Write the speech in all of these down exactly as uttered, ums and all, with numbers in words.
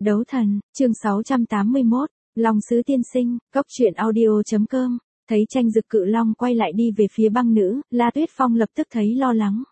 Đấu thần, chương sáu trăm tám mươi mốt, Long Sứ Tiên Sinh, cốc truyện audio.com, thấy tranh dực cự long quay lại đi về phía băng nữ, La Tuyết Phong lập tức thấy lo lắng.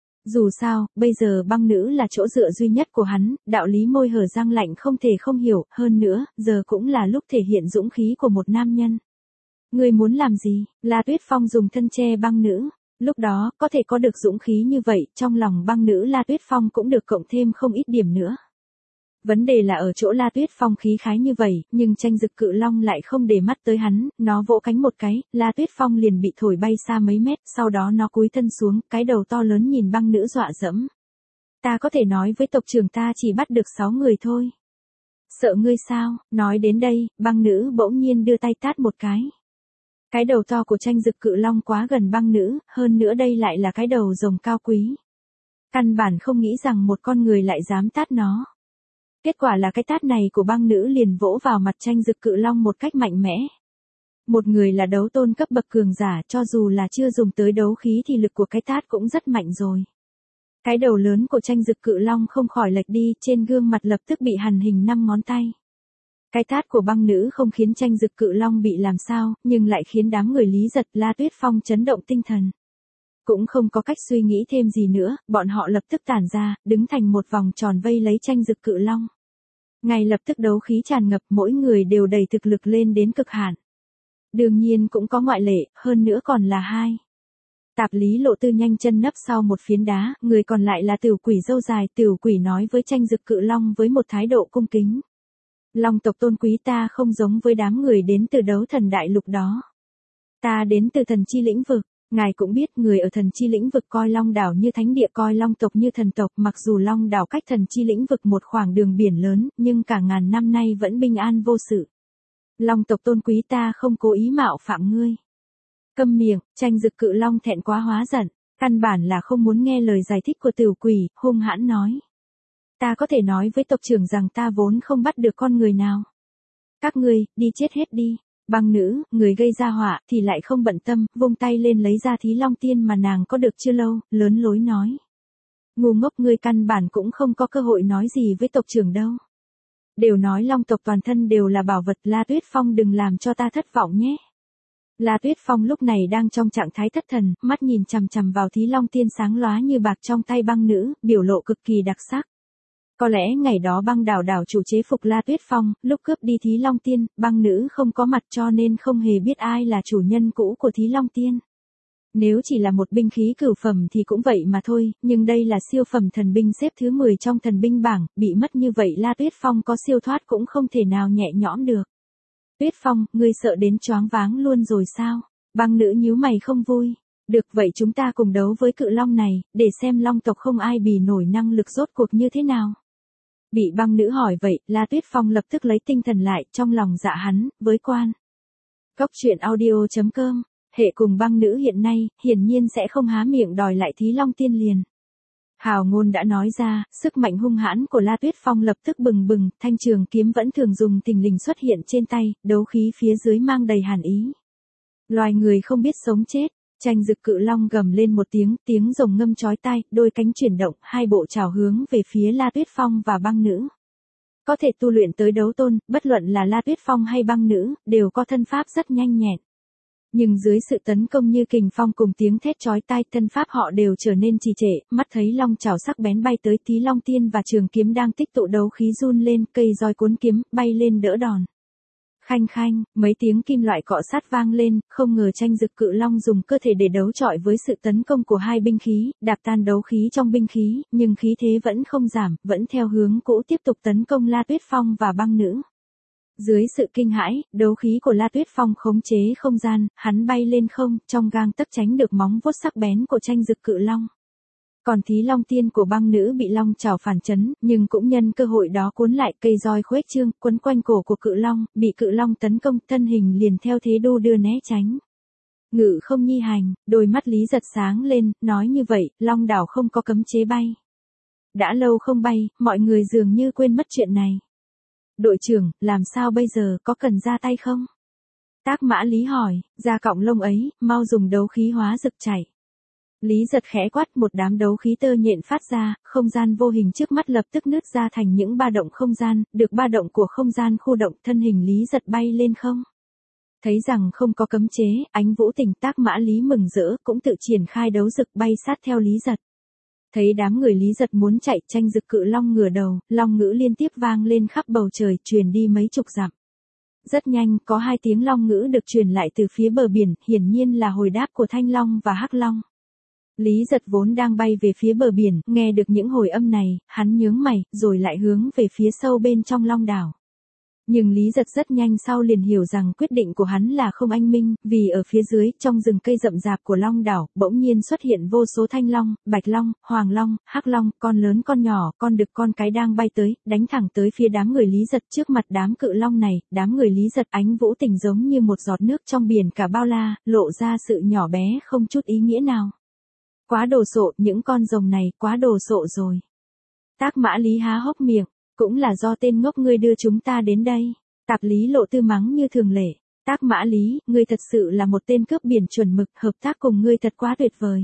Dù sao, bây giờ băng nữ là chỗ dựa duy nhất của hắn, đạo lý môi hở răng lạnh không thể không hiểu, hơn nữa, giờ cũng là lúc thể hiện dũng khí của một nam nhân. Ngươi muốn làm gì? La Tuyết Phong dùng thân che băng nữ. Lúc đó, có thể có được dũng khí như vậy, trong lòng băng nữ La Tuyết Phong cũng được cộng thêm không ít điểm nữa. Vấn đề là ở chỗ La Tuyết Phong khí khái như vậy, nhưng tranh dực cự long lại không để mắt tới hắn, nó vỗ cánh một cái, La Tuyết Phong liền bị thổi bay xa mấy mét, sau đó nó cúi thân xuống, cái đầu to lớn nhìn băng nữ dọa dẫm. Ta có thể nói với tộc trưởng ta chỉ bắt được sáu người thôi. Sợ ngươi sao? Nói đến đây, băng nữ bỗng nhiên đưa tay tát một cái. Cái đầu to của tranh dực cự long quá gần băng nữ, hơn nữa đây lại là cái đầu rồng cao quý. Căn bản không nghĩ rằng một con người lại dám tát nó. Kết quả là cái tát này của băng nữ liền vỗ vào mặt tranh dực cự long một cách mạnh mẽ. Một người là đấu tôn cấp bậc cường giả, cho dù là chưa dùng tới đấu khí thì lực của cái tát cũng rất mạnh rồi. Cái đầu lớn của tranh dực cự long không khỏi lệch đi, trên gương mặt lập tức bị hằn hình năm ngón tay. Cái tát của băng nữ không khiến tranh dực cự long bị làm sao, nhưng lại khiến đám người Lý Giật, La Tuyết Phong chấn động tinh thần. Cũng không có cách suy nghĩ thêm gì nữa, bọn họ lập tức tản ra, đứng thành một vòng tròn vây lấy tranh dực cự long. Ngay lập tức đấu khí tràn ngập, mỗi người đều đầy thực lực lên đến cực hạn. Đương nhiên cũng có ngoại lệ, hơn nữa còn là hai. Tạp Lý Lộ Tư nhanh chân nấp sau một phiến đá, người còn lại là Tiểu Quỷ râu dài. Tiểu Quỷ nói với tranh dực cự long với một thái độ cung kính. Long tộc tôn quý ta không giống với đám người đến từ đấu thần đại lục đó. Ta đến từ thần chi lĩnh vực. Ngài cũng biết người ở thần chi lĩnh vực coi Long đảo như thánh địa, coi Long tộc như thần tộc, mặc dù Long đảo cách thần chi lĩnh vực một khoảng đường biển lớn, nhưng cả ngàn năm nay vẫn bình an vô sự. Long tộc tôn quý ta không cố ý mạo phạm ngươi. Câm miệng, tranh dực cự long thẹn quá hóa giận, căn bản là không muốn nghe lời giải thích của Tiểu Quỷ, hung hãn nói. Ta có thể nói với tộc trưởng rằng ta vốn không bắt được con người nào. Các ngươi, đi chết hết đi. Băng nữ, người gây ra họa, thì lại không bận tâm, vung tay lên lấy ra thí long tiên mà nàng có được chưa lâu, lớn lối nói. Ngu ngốc, ngươi căn bản cũng không có cơ hội nói gì với tộc trưởng đâu. Đều nói long tộc toàn thân đều là bảo vật, La Tuyết Phong đừng làm cho ta thất vọng nhé. La Tuyết Phong lúc này đang trong trạng thái thất thần, mắt nhìn chằm chằm vào thí long tiên sáng lóa như bạc trong tay băng nữ, biểu lộ cực kỳ đặc sắc. Có lẽ ngày đó băng đảo đảo chủ chế phục La Tuyết Phong, lúc cướp đi thí long tiên, băng nữ không có mặt cho nên không hề biết ai là chủ nhân cũ của thí long tiên. Nếu chỉ là một binh khí cửu phẩm thì cũng vậy mà thôi, nhưng đây là siêu phẩm thần binh xếp thứ mười trong thần binh bảng, bị mất như vậy La Tuyết Phong có siêu thoát cũng không thể nào nhẹ nhõm được. Tuyết Phong, ngươi sợ đến choáng váng luôn rồi sao? Băng nữ nhíu mày không vui. Được, vậy chúng ta cùng đấu với cự long này, để xem long tộc không ai bì nổi năng lực rốt cuộc như thế nào. Bị băng nữ hỏi vậy, La Tuyết Phong lập tức lấy tinh thần lại, trong lòng dạ hắn, với quan. Cốc truyện audio.com, hệ cùng băng nữ hiện nay, hiển nhiên sẽ không há miệng đòi lại thí long tiên liền. Hào ngôn đã nói ra, sức mạnh hung hãn của La Tuyết Phong lập tức bừng bừng, thanh trường kiếm vẫn thường dùng thình lình xuất hiện trên tay, đấu khí phía dưới mang đầy hàn ý. Loài người không biết sống chết. Tranh dực cự long gầm lên một tiếng, tiếng rồng ngâm chói tai, đôi cánh chuyển động, hai bộ chảo hướng về phía La Tuyết Phong và băng nữ. Có thể tu luyện tới đấu tôn, bất luận là La Tuyết Phong hay băng nữ, đều có thân pháp rất nhanh nhẹn. Nhưng dưới sự tấn công như kình phong cùng tiếng thét chói tai, thân pháp họ đều trở nên trì trệ, mắt thấy long chảo sắc bén bay tới, thí long tiên và trường kiếm đang tích tụ đấu khí run lên, cây roi cuốn kiếm, bay lên đỡ đòn. Khanh khanh, mấy tiếng kim loại cọ sát vang lên, không ngờ tranh dực cự long dùng cơ thể để đấu chọi với sự tấn công của hai binh khí, đạp tan đấu khí trong binh khí, nhưng khí thế vẫn không giảm, vẫn theo hướng cũ tiếp tục tấn công La Tuyết Phong và băng nữ. Dưới sự kinh hãi, đấu khí của La Tuyết Phong khống chế không gian, hắn bay lên không, trong gang tấc tránh được móng vuốt sắc bén của tranh dực cự long. Còn thí long tiên của băng nữ bị long chảo phản chấn, nhưng cũng nhân cơ hội đó cuốn lại, cây roi khuếch trương, quấn quanh cổ của cự long, bị cự long tấn công, thân hình liền theo thế đu đưa né tránh. Ngự không nhi hành, đôi mắt Lý Giật sáng lên, nói như vậy, long đảo không có cấm chế bay. Đã lâu không bay, mọi người dường như quên mất chuyện này. Đội trưởng, làm sao bây giờ, có cần ra tay không? Tác Mã Lý hỏi, ra cọng lông ấy, mau dùng đấu khí hóa rực chảy. Lý Giật khẽ quát, một đám đấu khí tơ nhện phát ra, không gian vô hình trước mắt lập tức nứt ra thành những ba động không gian, được ba động của không gian khu động, thân hình Lý Giật bay lên không. Thấy rằng không có cấm chế, Ánh Vũ Tình Tác Mã Lý mừng rỡ, cũng tự triển khai đấu dực bay sát theo Lý Giật. Thấy đám người Lý Giật muốn chạy, Tranh Dực Cự Long ngửa đầu, long ngữ liên tiếp vang lên khắp bầu trời, truyền đi mấy chục dặm. Rất nhanh, có hai tiếng long ngữ được truyền lại từ phía bờ biển, hiển nhiên là hồi đáp của Thanh Long và Hắc Long. Lý Giật vốn đang bay về phía bờ biển, nghe được những hồi âm này, hắn nhướng mày, rồi lại hướng về phía sâu bên trong long đảo. Nhưng Lý Giật rất nhanh sau liền hiểu rằng quyết định của hắn là không anh minh, vì ở phía dưới, trong rừng cây rậm rạp của long đảo, bỗng nhiên xuất hiện vô số thanh long, bạch long, hoàng long, hắc long, con lớn con nhỏ, con đực con cái đang bay tới, đánh thẳng tới phía đám người Lý Giật. Trước mặt đám cự long này, đám người Lý Giật, Ánh Vũ Tình giống như một giọt nước trong biển cả bao la, lộ ra sự nhỏ bé không chút ý nghĩa nào. Quá đồ sộ, những con rồng này, quá đồ sộ rồi. Tác Mã Lý há hốc miệng. Cũng là do tên ngốc ngươi đưa chúng ta đến đây. Tạp Lý Lộ Tư mắng như thường lệ. Tác Mã Lý, ngươi thật sự là một tên cướp biển chuẩn mực, hợp tác cùng ngươi thật quá tuyệt vời.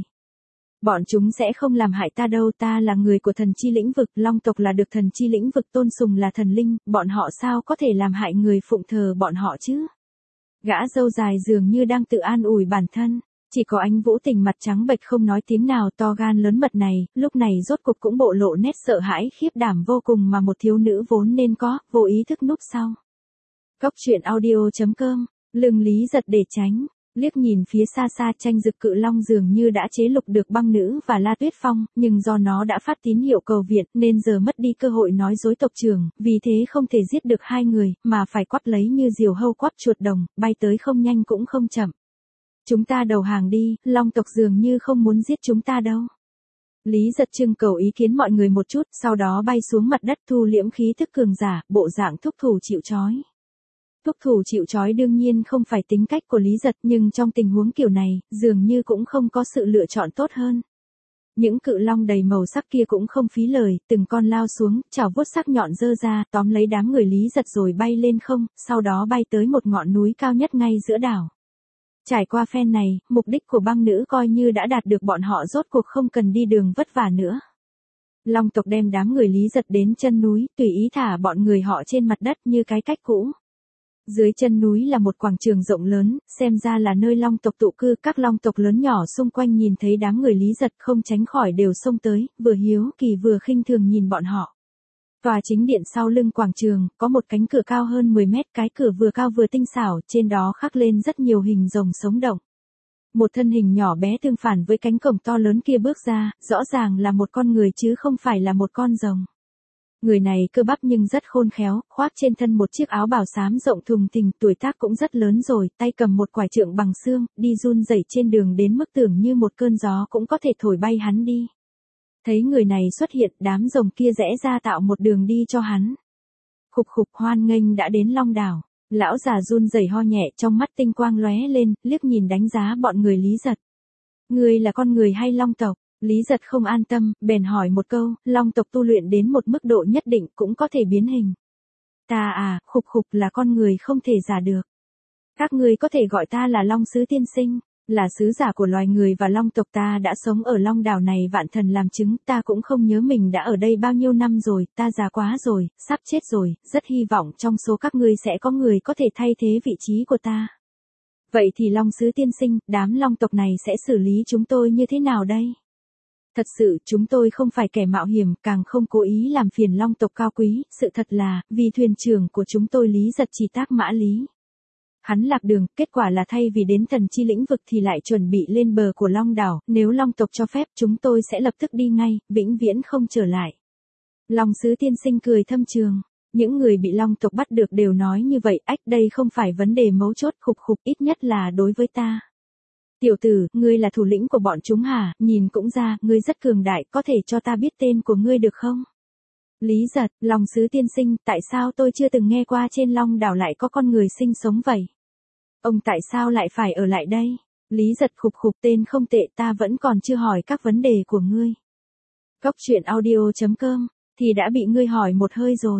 Bọn chúng sẽ không làm hại ta đâu, ta là người của thần chi lĩnh vực, long tộc là được thần chi lĩnh vực tôn sùng là thần linh, bọn họ sao có thể làm hại người phụng thờ bọn họ chứ? Gã râu dài dường như đang tự an ủi bản thân. Chỉ có Ánh Vũ Tình mặt trắng bệch không nói tiếng nào, to gan lớn mật này, lúc này rốt cục cũng bộ lộ nét sợ hãi khiếp đảm vô cùng mà một thiếu nữ vốn nên có, vô ý thức núp sau. Cốc truyện audio chấm com, lưng Lý Giật để tránh, liếc nhìn phía xa xa, Tranh Dực Cự Long dường như đã chế lục được Băng Nữ và La Tuyết Phong, nhưng do nó đã phát tín hiệu cầu viện nên giờ mất đi cơ hội nói dối tộc trưởng, vì thế không thể giết được hai người, mà phải quắp lấy như diều hâu quắp chuột đồng, bay tới không nhanh cũng không chậm. Chúng ta đầu hàng đi, long tộc dường như không muốn giết chúng ta đâu. Lý Giật trưng cầu ý kiến mọi người một chút, sau đó bay xuống mặt đất thu liễm khí thức cường giả, bộ dạng thúc thủ chịu trói. Thúc thủ chịu trói đương nhiên không phải tính cách của Lý Giật, nhưng trong tình huống kiểu này, dường như cũng không có sự lựa chọn tốt hơn. Những cự long đầy màu sắc kia cũng không phí lời, từng con lao xuống, chảo vuốt sắc nhọn giơ ra, tóm lấy đám người Lý Giật rồi bay lên không, sau đó bay tới một ngọn núi cao nhất ngay giữa đảo. Trải qua phen này, mục đích của Băng Nữ coi như đã đạt được, bọn họ rốt cuộc không cần đi đường vất vả nữa. Long tộc đem đám người Lý Giật đến chân núi, tùy ý thả bọn người họ trên mặt đất như cái cách cũ. Dưới chân núi là một quảng trường rộng lớn, xem ra là nơi long tộc tụ cư, các long tộc lớn nhỏ xung quanh nhìn thấy đám người Lý Giật không tránh khỏi đều xông tới, vừa hiếu kỳ vừa khinh thường nhìn bọn họ. Tòa chính điện sau lưng quảng trường, có một cánh cửa cao hơn mười mét, cái cửa vừa cao vừa tinh xảo, trên đó khắc lên rất nhiều hình rồng sống động. Một thân hình nhỏ bé tương phản với cánh cổng to lớn kia bước ra, rõ ràng là một con người chứ không phải là một con rồng. Người này cơ bắp nhưng rất khôn khéo, khoác trên thân một chiếc áo bào xám rộng thùng thình, tuổi tác cũng rất lớn rồi, tay cầm một quải trượng bằng xương, đi run rẩy trên đường đến mức tưởng như một cơn gió cũng có thể thổi bay hắn đi. Thấy người này xuất hiện, đám rồng kia rẽ ra tạo một đường đi cho hắn. Khục khục, hoan nghênh đã đến Long Đảo. Lão già run rẩy ho nhẹ, trong mắt tinh quang lóe lên, liếc nhìn đánh giá bọn người Lý Giật. Ngươi là con người hay long tộc? Lý Giật không an tâm, bèn hỏi một câu, long tộc tu luyện đến một mức độ nhất định cũng có thể biến hình. Ta à, khục khục, là con người không thể giả được. Các ngươi có thể gọi ta là Long Sứ Tiên Sinh. Là sứ giả của loài người và long tộc, ta đã sống ở Long Đảo này vạn thần làm chứng, ta cũng không nhớ mình đã ở đây bao nhiêu năm rồi, ta già quá rồi, sắp chết rồi, rất hy vọng trong số các ngươi sẽ có người có thể thay thế vị trí của ta. Vậy thì Long Sứ Tiên Sinh, đám long tộc này sẽ xử lý chúng tôi như thế nào đây? Thật sự, chúng tôi không phải kẻ mạo hiểm, càng không cố ý làm phiền long tộc cao quý, sự thật là, vì thuyền trưởng của chúng tôi Lý Giật chỉ Tác Mã Lý. Hắn lạc đường, kết quả là thay vì đến thần chi lĩnh vực thì lại chuẩn bị lên bờ của Long Đảo, nếu long tộc cho phép chúng tôi sẽ lập tức đi ngay, vĩnh viễn không trở lại. Long Sứ Tiên Sinh cười thâm trường, những người bị long tộc bắt được đều nói như vậy, ách, đây không phải vấn đề mấu chốt, khục khục, ít nhất là đối với ta. Tiểu tử, ngươi là thủ lĩnh của bọn chúng hả, nhìn cũng ra, ngươi rất cường đại, có thể cho ta biết tên của ngươi được không? Lý Giật, Long Sứ Tiên Sinh, tại sao tôi chưa từng nghe qua trên Long Đảo lại có con người sinh sống vậy? Ông tại sao lại phải ở lại đây? Lý Giật khục khục, tên không tệ, ta vẫn còn chưa hỏi các vấn đề của ngươi. Cốc truyện audio chấm com, thì đã bị ngươi hỏi một hơi rồi.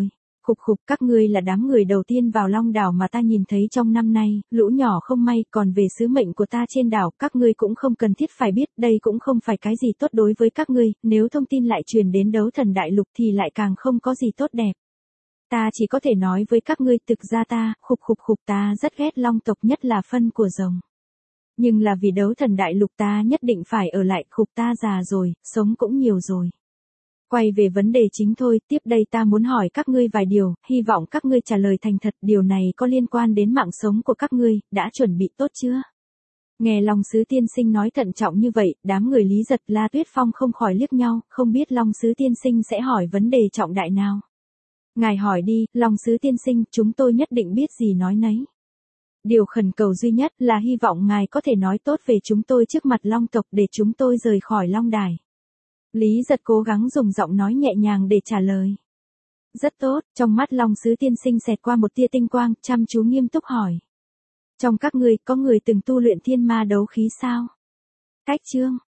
Khục khục, các ngươi là đám người đầu tiên vào Long đảo mà ta nhìn thấy trong năm nay, lũ nhỏ không may, còn về sứ mệnh của ta trên đảo, các ngươi cũng không cần thiết phải biết, đây cũng không phải cái gì tốt đối với các ngươi, nếu thông tin lại truyền đến đấu thần đại lục thì lại càng không có gì tốt đẹp. Ta chỉ có thể nói với các ngươi, thực ra ta, khục khục khục, ta rất ghét Long tộc, nhất là phân của rồng. Nhưng là vì đấu thần đại lục ta nhất định phải ở lại, khục ta già rồi, sống cũng nhiều rồi. Quay về vấn đề chính thôi, tiếp đây ta muốn hỏi các ngươi vài điều, hy vọng các ngươi trả lời thành thật, điều này có liên quan đến mạng sống của các ngươi, đã chuẩn bị tốt chưa? Nghe Long Sứ Tiên Sinh nói thận trọng như vậy, đám người Lý Giật, La Tuyết Phong không khỏi liếc nhau, không biết Long Sứ Tiên Sinh sẽ hỏi vấn đề trọng đại nào. Ngài hỏi đi, Long Sứ Tiên Sinh, chúng tôi nhất định biết gì nói nấy. Điều khẩn cầu duy nhất là hy vọng ngài có thể nói tốt về chúng tôi trước mặt Long tộc để chúng tôi rời khỏi Long đài. Lý Giật cố gắng dùng giọng nói nhẹ nhàng để trả lời. Rất tốt, trong mắt Long Sứ Tiên Sinh xẹt qua một tia tinh quang, chăm chú nghiêm túc hỏi. Trong các ngươi, có người từng tu luyện thiên ma đấu khí sao? Cách chương.